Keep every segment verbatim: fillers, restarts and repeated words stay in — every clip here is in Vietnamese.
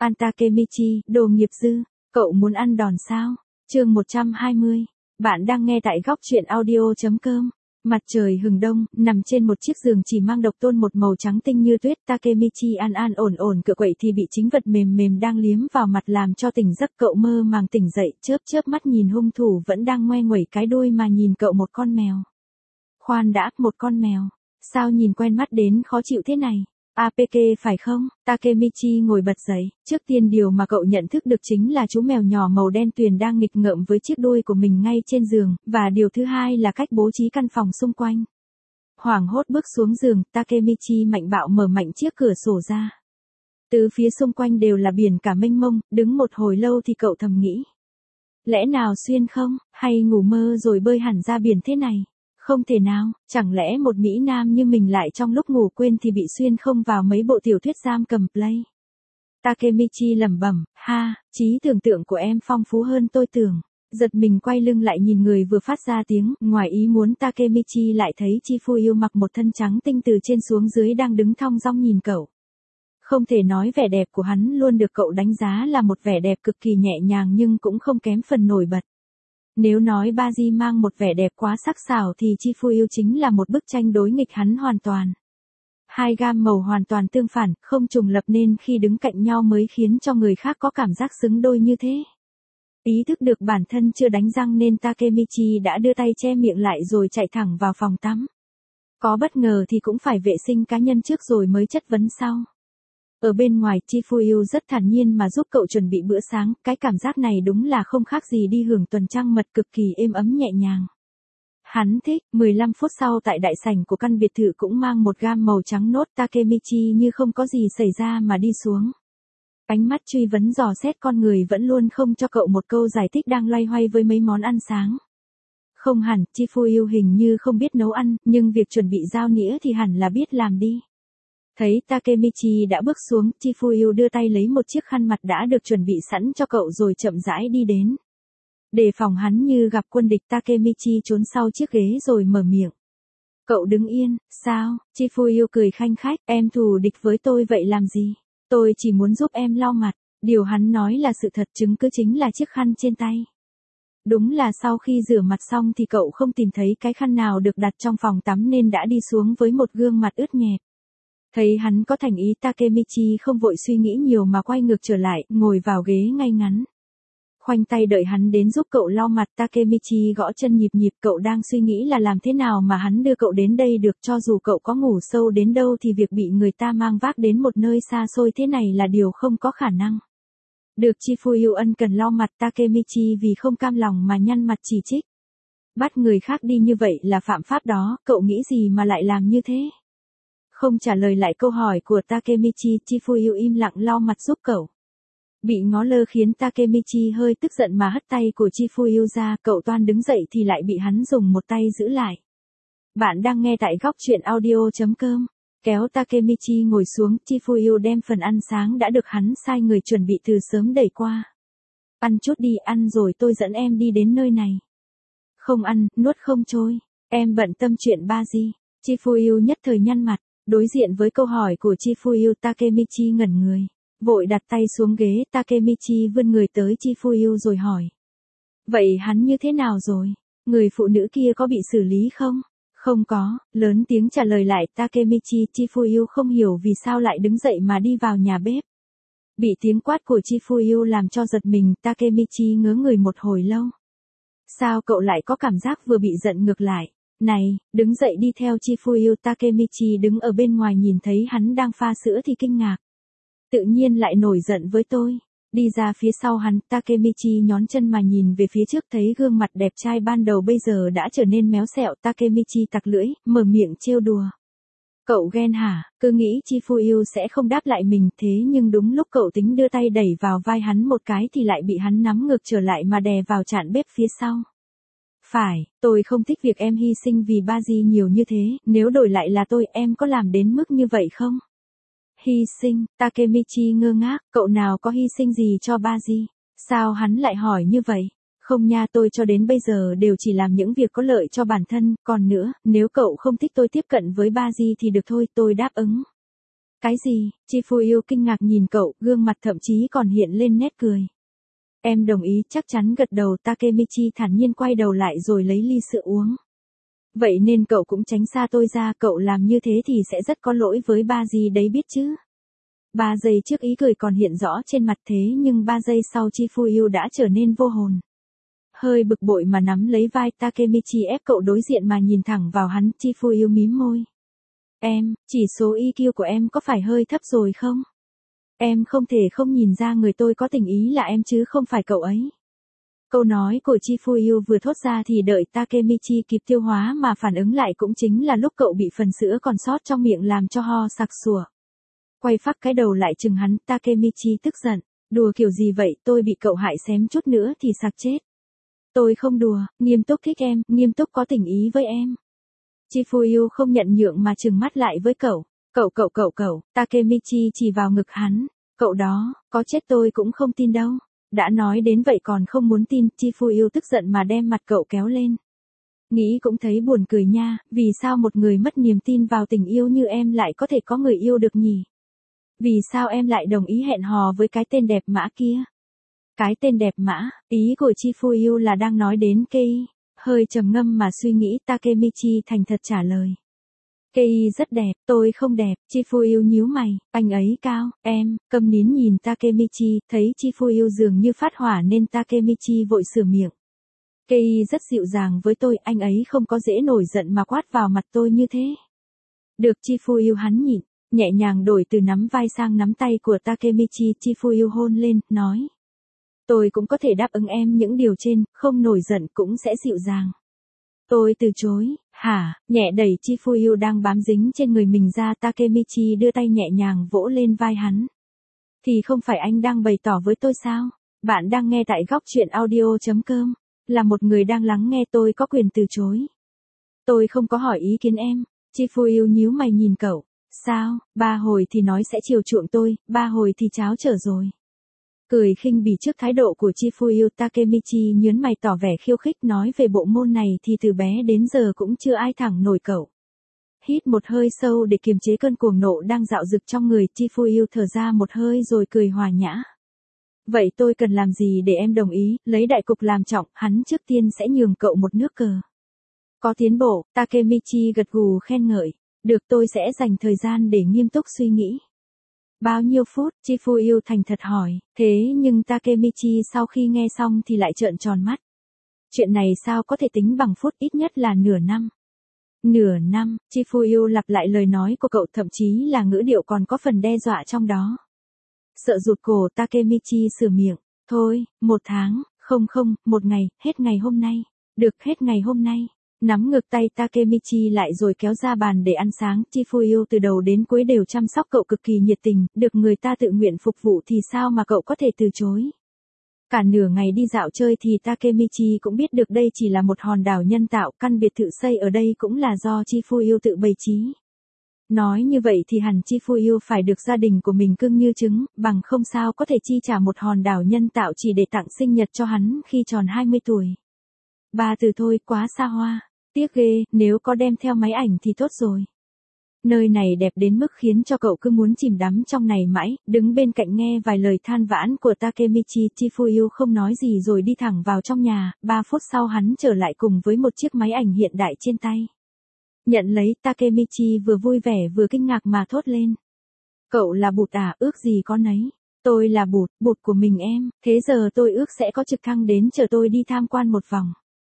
An Takemichi, đồ nghiệp dư, cậu muốn ăn đòn sao? Chương một trăm hai mươi. Bạn đang nghe tại góc truyện audio chấm com. Mặt trời hừng đông, nằm trên một chiếc giường chỉ mang độc tôn một màu trắng tinh như tuyết, Takemichi an an ổn ổn cựa quậy thì bị chính vật mềm mềm đang liếm vào mặt làm cho tỉnh giấc. Cậu mơ màng tỉnh dậy, chớp chớp mắt nhìn hung thủ vẫn đang ngoe nguẩy cái đuôi mà nhìn cậu. Một con mèo. Khoan đã, một con mèo. Sao nhìn quen mắt đến khó chịu thế này? a pê ca phải không? Takemichi ngồi bật dậy, trước tiên điều mà cậu nhận thức được chính là chú mèo nhỏ màu đen tuyền đang nghịch ngợm với chiếc đuôi của mình ngay trên giường, và điều thứ hai là cách bố trí căn phòng xung quanh. Hoảng hốt bước xuống giường, Takemichi mạnh bạo mở mạnh chiếc cửa sổ ra. Từ phía xung quanh đều là biển cả mênh mông, đứng một hồi lâu thì cậu thầm nghĩ. Lẽ nào xuyên không, hay ngủ mơ rồi bơi hẳn ra biển thế này? Không thể nào, chẳng lẽ một Mỹ Nam như mình lại trong lúc ngủ quên thì bị xuyên không vào mấy bộ tiểu thuyết giam cầm play. Takemichi lẩm bẩm, ha, trí tưởng tượng của em phong phú hơn tôi tưởng. Giật mình quay lưng lại nhìn người vừa phát ra tiếng, ngoài ý muốn Takemichi lại thấy Chifuyu mặc một thân trắng tinh từ trên xuống dưới đang đứng thong dong nhìn cậu. Không thể nói vẻ đẹp của hắn luôn được cậu đánh giá là một vẻ đẹp cực kỳ nhẹ nhàng nhưng cũng không kém phần nổi bật. Nếu nói Baji mang một vẻ đẹp quá sắc sảo thì Chifuyu chính là một bức tranh đối nghịch hắn hoàn toàn. Hai gam màu hoàn toàn tương phản, không trùng lập nên khi đứng cạnh nhau mới khiến cho người khác có cảm giác xứng đôi như thế. Ý thức được bản thân chưa đánh răng nên Takemichi đã đưa tay che miệng lại rồi chạy thẳng vào phòng tắm. Có bất ngờ thì cũng phải vệ sinh cá nhân trước rồi mới chất vấn sau. Ở bên ngoài, Chifuyu rất thản nhiên mà giúp cậu chuẩn bị bữa sáng, cái cảm giác này đúng là không khác gì đi hưởng tuần trăng mật, cực kỳ êm ấm nhẹ nhàng. Hắn thích. Mười lăm phút sau tại đại sảnh của căn biệt thự cũng mang một gam màu trắng nốt, Takemichi như không có gì xảy ra mà đi xuống. Ánh mắt truy vấn dò xét con người vẫn luôn không cho cậu một câu giải thích đang loay hoay với mấy món ăn sáng. Không hẳn, Chifuyu hình như không biết nấu ăn, nhưng việc chuẩn bị dao nĩa thì hẳn là biết làm đi. Thấy Takemichi đã bước xuống, Chifuyu đưa tay lấy một chiếc khăn mặt đã được chuẩn bị sẵn cho cậu rồi chậm rãi đi đến. Đề phòng hắn như gặp quân địch, Takemichi trốn sau chiếc ghế rồi mở miệng. Cậu đứng yên, sao? Chifuyu cười khanh khách, em thù địch với tôi vậy làm gì? Tôi chỉ muốn giúp em lau mặt. Điều hắn nói là sự thật, chứng cứ chính là chiếc khăn trên tay. Đúng là sau khi rửa mặt xong thì cậu không tìm thấy cái khăn nào được đặt trong phòng tắm nên đã đi xuống với một gương mặt ướt nhẹp. Thấy hắn có thành ý, Takemichi không vội suy nghĩ nhiều mà quay ngược trở lại, ngồi vào ghế ngay ngắn. Khoanh tay đợi hắn đến giúp cậu lau mặt, Takemichi gõ chân nhịp nhịp, cậu đang suy nghĩ là làm thế nào mà hắn đưa cậu đến đây được. Cho dù cậu có ngủ sâu đến đâu thì việc bị người ta mang vác đến một nơi xa xôi thế này là điều không có khả năng. Được Chifuyu ân cần lau mặt, Takemichi vì không cam lòng mà nhăn mặt chỉ trích. Bắt người khác đi như vậy là phạm pháp đó, cậu nghĩ gì mà lại làm như thế? Không trả lời lại câu hỏi của Takemichi, Chifuyu im lặng lau mặt giúp cậu. Bị ngó lơ khiến Takemichi hơi tức giận mà hất tay của Chifuyu ra, cậu toan đứng dậy thì lại bị hắn dùng một tay giữ lại. Bạn đang nghe tại góc truyện audio chấm com. Kéo Takemichi ngồi xuống, Chifuyu đem phần ăn sáng đã được hắn sai người chuẩn bị từ sớm đẩy qua. Ăn chút đi, ăn rồi tôi dẫn em đi đến nơi này. Không ăn, nuốt không trôi. Em bận tâm chuyện Baji. Chifuyu nhất thời nhăn mặt. Đối diện với câu hỏi của Chifuyu, Takemichi ngẩn người. Vội đặt tay xuống ghế, Takemichi vươn người tới Chifuyu rồi hỏi. Vậy hắn như thế nào rồi? Người phụ nữ kia có bị xử lý không? Không có, lớn tiếng trả lời lại Takemichi. Chifuyu không hiểu vì sao lại đứng dậy mà đi vào nhà bếp. Bị tiếng quát của Chifuyu làm cho giật mình, Takemichi ngớ người một hồi lâu. Sao cậu lại có cảm giác vừa bị giận ngược lại? Này, đứng dậy đi theo Chifuyu. Takemichi đứng ở bên ngoài nhìn thấy hắn đang pha sữa thì kinh ngạc. Tự nhiên lại nổi giận với tôi. Đi ra phía sau hắn, Takemichi nhón chân mà nhìn về phía trước thấy gương mặt đẹp trai ban đầu bây giờ đã trở nên méo xẹo. Takemichi tặc lưỡi, mở miệng trêu đùa. Cậu ghen hả? Cứ nghĩ Chifuyu sẽ không đáp lại mình, thế nhưng đúng lúc cậu tính đưa tay đẩy vào vai hắn một cái thì lại bị hắn nắm ngược trở lại mà đè vào chạn bếp phía sau. Phải, tôi không thích việc em hy sinh vì Baji nhiều như thế, nếu đổi lại là tôi, em có làm đến mức như vậy không? Hy sinh, Takemichi ngơ ngác, cậu nào có hy sinh gì cho Baji? Sao hắn lại hỏi như vậy? Không nha, tôi cho đến bây giờ đều chỉ làm những việc có lợi cho bản thân, còn nữa, nếu cậu không thích tôi tiếp cận với Baji thì được thôi, tôi đáp ứng. Cái gì? Chifuyu kinh ngạc nhìn cậu, gương mặt thậm chí còn hiện lên nét cười. Em đồng ý, chắc chắn gật đầu. Takemichi thản nhiên quay đầu lại rồi lấy ly sữa uống. Vậy nên cậu cũng tránh xa tôi ra, cậu làm như thế thì sẽ rất có lỗi với ba gì đấy biết chứ. Ba giây trước ý cười còn hiện rõ trên mặt, thế nhưng ba giây sau Chifuyu đã trở nên vô hồn. Hơi bực bội mà nắm lấy vai Takemichi ép cậu đối diện mà nhìn thẳng vào hắn. Chifuyu mím môi. Em, chỉ số i kiu của em có phải hơi thấp rồi không? Em không thể không nhìn ra người tôi có tình ý là em chứ không phải cậu ấy. Câu nói của Chifuyu vừa thốt ra thì đợi Takemichi kịp tiêu hóa mà phản ứng lại cũng chính là lúc cậu bị phần sữa còn sót trong miệng làm cho ho sặc sủa. Quay phác cái đầu lại chừng hắn, Takemichi tức giận. Đùa kiểu gì vậy, tôi bị cậu hại xém chút nữa thì sặc chết. Tôi không đùa, nghiêm túc thích em, nghiêm túc có tình ý với em. Chifuyu không nhận nhượng mà trừng mắt lại với cậu. Cậu cậu cậu cậu, Takemichi chỉ vào ngực hắn. Cậu đó, có chết tôi cũng không tin đâu. Đã nói đến vậy còn không muốn tin. Chifuyu tức giận mà đem mặt cậu kéo lên. Nghĩ cũng thấy buồn cười nha, vì sao một người mất niềm tin vào tình yêu như em lại có thể có người yêu được nhỉ? Vì sao em lại đồng ý hẹn hò với cái tên đẹp mã kia? Cái tên đẹp mã, ý của Chifuyu là đang nói đến Kei. Hơi trầm ngâm mà suy nghĩ, Takemichi thành thật trả lời. Kei rất đẹp, tôi không đẹp. Chifuyu nhíu mày, anh ấy cao, em, câm nín nhìn Takemichi, thấy Chifuyu dường như phát hỏa nên Takemichi vội sửa miệng. Kei rất dịu dàng với tôi, anh ấy không có dễ nổi giận mà quát vào mặt tôi như thế. Được. Chifuyu hắn nhịn, nhẹ nhàng đổi từ nắm vai sang nắm tay của Takemichi. Chifuyu hôn lên, nói. Tôi cũng có thể đáp ứng em những điều trên, không nổi giận cũng sẽ dịu dàng. Tôi từ chối. Hả? Nhẹ đẩy Chifuyu đang bám dính trên người mình ra, Takemichi đưa tay nhẹ nhàng vỗ lên vai hắn. Thì không phải anh đang bày tỏ với tôi sao? Bạn đang nghe tại góc truyện audio chấm com. Là một người đang lắng nghe, tôi có quyền từ chối. Tôi không có hỏi ý kiến em. Chifuyu nhíu mày nhìn cậu. Sao? Ba hồi thì nói sẽ chiều chuộng tôi, ba hồi thì cháo trở rồi. Cười khinh bỉ trước thái độ của Chifuyu, Takemichi nhớn mày tỏ vẻ khiêu khích, nói về bộ môn này thì từ bé đến giờ cũng chưa ai thẳng nổi cậu. Hít một hơi sâu để kiềm chế cơn cuồng nộ đang dạo dực trong người, Chifuyu thở ra một hơi rồi cười hòa nhã. Vậy tôi cần làm gì để em đồng ý? Lấy đại cục làm trọng, hắn trước tiên sẽ nhường cậu một nước cờ. Có tiến bộ, Takemichi gật gù khen ngợi. Được, tôi sẽ dành thời gian để nghiêm túc suy nghĩ. Bao nhiêu phút? Chifuyu thành thật hỏi. Thế nhưng Takemichi sau khi nghe xong thì lại trợn tròn mắt. Chuyện này sao có thể tính bằng phút, ít nhất là nửa năm. Nửa năm, Chifuyu lặp lại lời nói của cậu, thậm chí là ngữ điệu còn có phần đe dọa trong đó. Sợ rụt cổ, Takemichi sửa miệng. Thôi, một tháng, không không, một ngày, hết ngày hôm nay. Được, hết ngày hôm nay. Nắm ngược tay Takemichi lại rồi kéo ra bàn để ăn sáng. Chifuyu từ đầu đến cuối đều chăm sóc cậu cực kỳ nhiệt tình, được người ta tự nguyện phục vụ thì sao mà cậu có thể từ chối. Cả nửa ngày đi dạo chơi thì Takemichi cũng biết được đây chỉ là một hòn đảo nhân tạo, căn biệt thự xây ở đây cũng là do Chifuyu tự bày trí. Nói như vậy thì hẳn Chifuyu phải được gia đình của mình cưng như trứng, bằng không sao có thể chi trả một hòn đảo nhân tạo chỉ để tặng sinh nhật cho hắn khi tròn hai mươi tuổi. Ba từ thôi, quá xa hoa. Tiếc ghê, nếu có đem theo máy ảnh thì tốt rồi. Nơi này đẹp đến mức khiến cho cậu cứ muốn chìm đắm trong này mãi, đứng bên cạnh nghe vài lời than vãn của Takemichi. Chifuyu không nói gì rồi đi thẳng vào trong nhà, ba phút sau hắn trở lại cùng với một chiếc máy ảnh hiện đại trên tay. Nhận lấy, Takemichi vừa vui vẻ vừa kinh ngạc mà thốt lên. Cậu là bụt à? Ước gì có nấy. Tôi là bụt, bụt của mình em, thế giờ tôi ước sẽ có trực thăng đến chở tôi đi tham quan một vòng.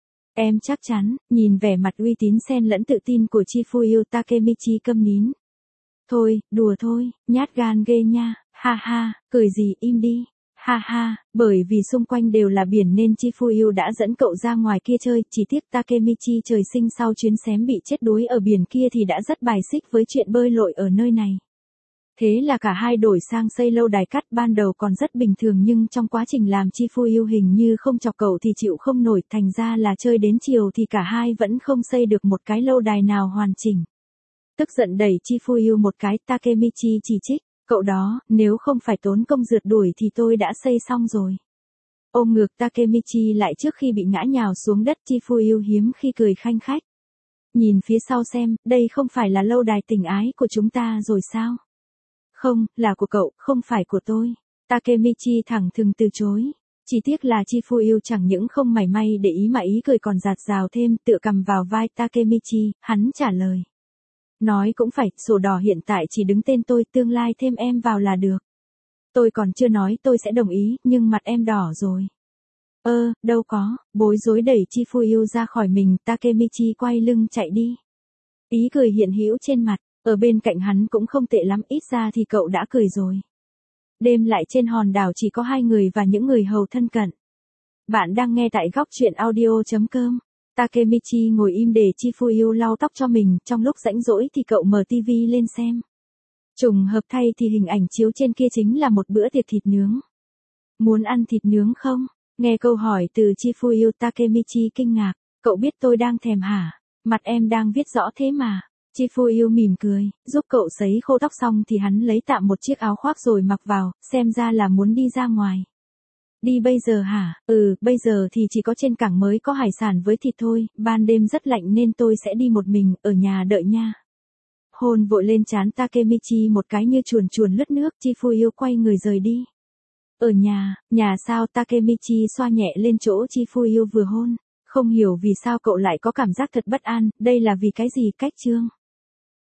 Em chắc chắn? Nhìn vẻ mặt uy tín xen lẫn tự tin của Chifuyu, Takemichi câm nín. Thôi, đùa thôi, nhát gan ghê nha, ha ha, cười gì, im đi, ha ha, bởi vì xung quanh đều là biển nên Chifuyu đã dẫn cậu ra ngoài kia chơi, chỉ tiếc Takemichi trời sinh sau chuyến xém bị chết đuối ở biển kia thì đã rất bài xích với chuyện bơi lội ở nơi này. Thế là cả hai đổi sang xây lâu đài cát, ban đầu còn rất bình thường nhưng trong quá trình làm Chifuyu hình như không chọc cậu thì chịu không nổi, thành ra là chơi đến chiều thì cả hai vẫn không xây được một cái lâu đài nào hoàn chỉnh. Tức giận đẩy Chifuyu một cái, Takemichi chỉ trích, cậu đó, nếu không phải tốn công rượt đuổi thì tôi đã xây xong rồi. Ôm ngược Takemichi lại trước khi bị ngã nhào xuống đất, Chifuyu hiếm khi cười khanh khách. Nhìn phía sau xem, đây không phải là lâu đài tình ái của chúng ta rồi sao? Không, là của cậu, không phải của tôi. Takemichi thẳng thừng từ chối. Chỉ tiếc là Chifuyu chẳng những không mảy may để ý mà ý cười còn dạt dào thêm, tựa cầm vào vai Takemichi, hắn trả lời. Nói cũng phải, sổ đỏ hiện tại chỉ đứng tên tôi, tương lai thêm em vào là được. Tôi còn chưa nói tôi sẽ đồng ý, nhưng mặt em đỏ rồi. Ơ, đâu có, bối rối đẩy Chifuyu ra khỏi mình, Takemichi quay lưng chạy đi. Ý cười hiện hữu trên mặt, ở bên cạnh hắn cũng không tệ lắm, ít ra thì cậu đã cười rồi. Đêm lại trên hòn đảo chỉ có hai người và những người hầu thân cận. Bạn đang nghe tại góc truyện audio.com. Takemichi ngồi im để Chifuyu lau tóc cho mình, trong lúc rảnh rỗi thì cậu mở tivi lên xem. Trùng hợp thay thì hình ảnh chiếu trên kia chính là một bữa tiệc thịt nướng. Muốn ăn thịt nướng không? Nghe câu hỏi từ Chifuyu, Takemichi kinh ngạc. Cậu biết tôi đang thèm hả? Mặt em đang viết rõ thế mà. Chifuyu mỉm cười, giúp cậu sấy khô tóc xong thì hắn lấy tạm một chiếc áo khoác rồi mặc vào, xem ra là muốn đi ra ngoài. Đi bây giờ hả? Ừ, bây giờ thì chỉ có trên cảng mới có hải sản với thịt thôi, ban đêm rất lạnh nên tôi sẽ đi một mình, ở nhà đợi nha. Hôn vội lên trán Takemichi một cái như chuồn chuồn lướt nước, Chifuyu quay người rời đi. Ở nhà, nhà sao? Takemichi xoa nhẹ lên chỗ Chifuyu vừa hôn. Không hiểu vì sao cậu lại có cảm giác thật bất an, đây là vì cái gì? Cách chương.